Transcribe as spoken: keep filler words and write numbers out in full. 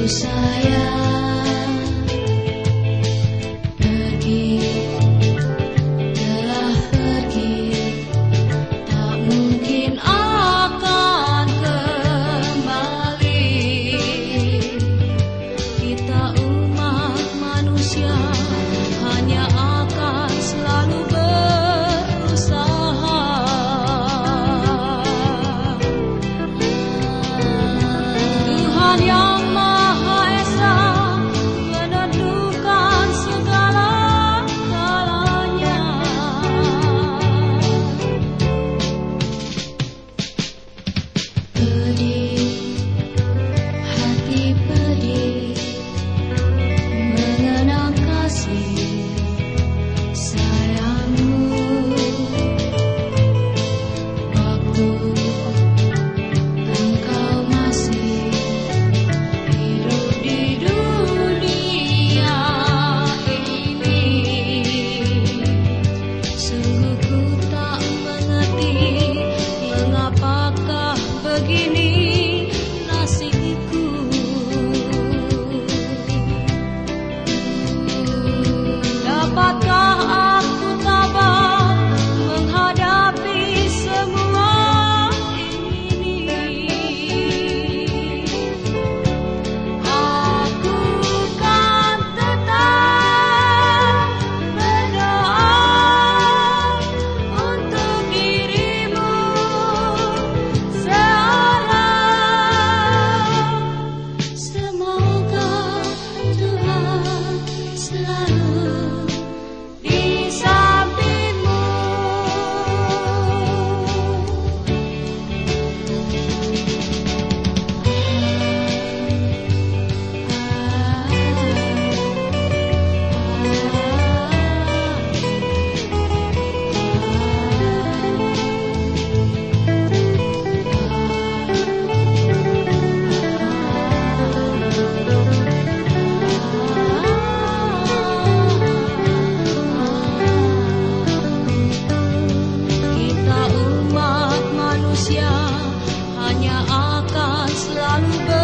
sayang pergi, telah pergi, tak mungkin akan kembali. Kita umat manusia hanya akan selalu berusaha. Tuhan yang Maha Esa menentukan segala-galanya. Pedih, hati pedih, mengenang kasih sayangmu. Waktu engkau masih hidup di dunia ini, sungguh ku tak mengerti mengapakah begini nasibku. Dapatkah aku tabah menghadapi semua ini? Aku kan tetap berdoa untuk dirimu seorang. Semoga Tuhan selalu di sampingmu. Kita umat manusia hanya akan selalu ber